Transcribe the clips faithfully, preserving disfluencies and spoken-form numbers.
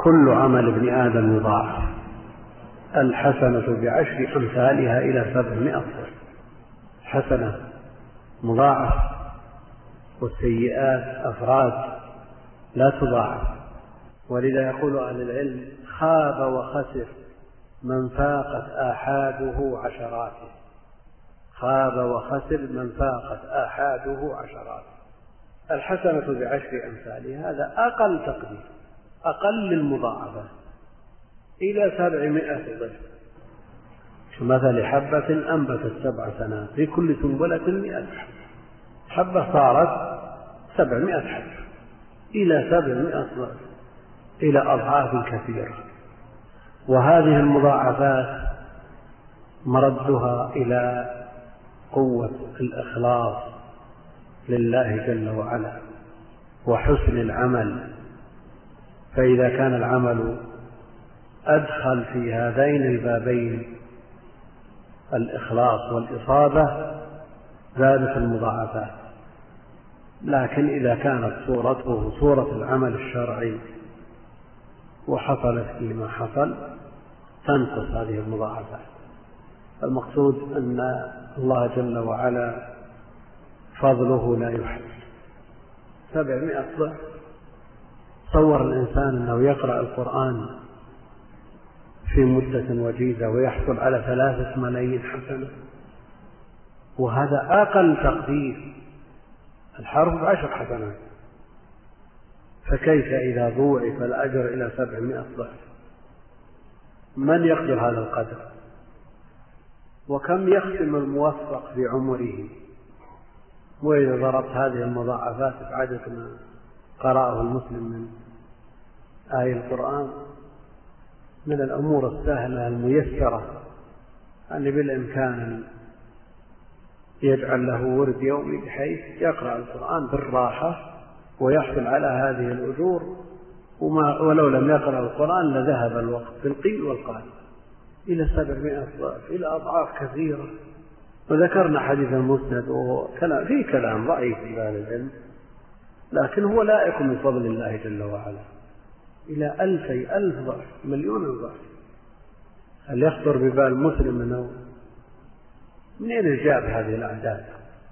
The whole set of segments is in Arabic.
كل عمل ابن آدم يضاعف، الحسنة بعشر أمثالها إلى سبعمائة ضعف، حسنة مضاعف، والسيئات أفراد لا تضاعف. ولذا يقول أهل العلم: خاب وخسر من فاقت آحاده عشراته، خاب وخسر من فاقت آحاده عشراته. الحسنة بعشر أمثالها هذا أقل تقدير، أقل المضاعفة إلى سبعمائة ضعف، كمثل حبة أنبتت سبع سنابل في كل سنبلة مئة حبة، حبة صارت سبعمائة حبة إلى سبعمائة ضعف، إلى أضعاف كثيرة. وهذه المضاعفات مردها إلى قوة الإخلاص لله جل وعلا وحسن العمل. فإذا كان العمل أدخل في هذين البابين الإخلاص والإصابة زادت المضاعفات. لكن إذا كانت صورته صورة العمل الشرعي وحصلت فيما حصل تنقص هذه المضاعفات. المقصود أن الله جل وعلا فضله لا يحد. سبعمائة ضعف. تصور الإنسان أنه يقرأ القرآن في مدة وجيزة ويحصل على ثلاثة ملايين حسنة، وهذا أقل تقدير، الحرف بعشر حسنات، فكيف إذا ضوعف الأجر إلى سبعمائة ضعف؟ من يقدر هذا القدر؟ وكم يختم الموفق في عمره؟ وإذا ضربت هذه المضاعفات بعدد ما قرأه المسلم من آية القرآن من الأمور السهلة الميسرة، أن بالإمكان يجعل له ورد يومي بحيث يقرأ القرآن بالراحة ويحصل على هذه الأجور، وما ولو لم يقرأ القرآن لذهب الوقت بالقيل والقال إلى سبعمائة ضعف، إلى أضعاف كثيرة. وذكرنا حديث المسند وفيه كلام ضعيف في أهل العلم، لكن هو لائق من فضل الله جل وعلا إلى ألفي ألف ضعف، مليون ضعف. هل يخطر ببال مسلم أنه منين جاب هذه الأعداد؟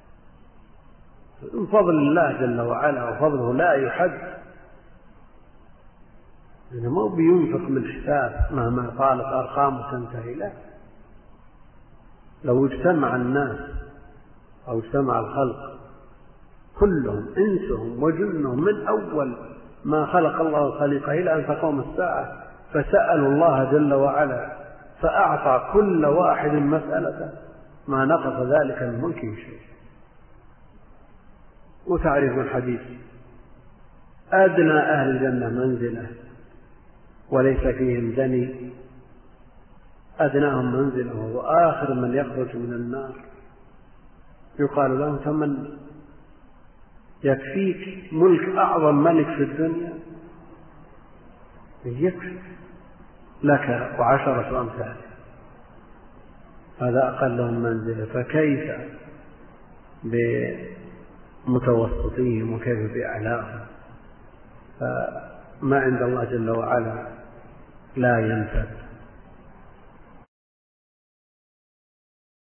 من فضل الله جل وعلا، وفضله لا يحد. يعني ما بينفق من حساب مهما طالت أرقامه تنتهي. لا، لو اجتمع الناس أو اجتمع الخلق كلهم إنسهم وجنهم من أول ما خلق الله الخليقة إلى أن تقوم الساعة فسألوا الله جل وعلا فأعطى كل واحد مسألته ما نقص ذلك من ملكه شيء. وتعرف الحديث: أدنى أهل الجنة منزلة وليس فيهم دني أدناهم منزلة، وآخر من يخرج من النار يقال له: فمن يكفيك ملك أعظم ملك في الدنيا؟ يكفي لك وعشرة أمثال، هذا أقلهم منزلة. فكيف بمتوسطيهم وكيف بأعلاهم؟ فما عند الله جل وعلا لا ينفد.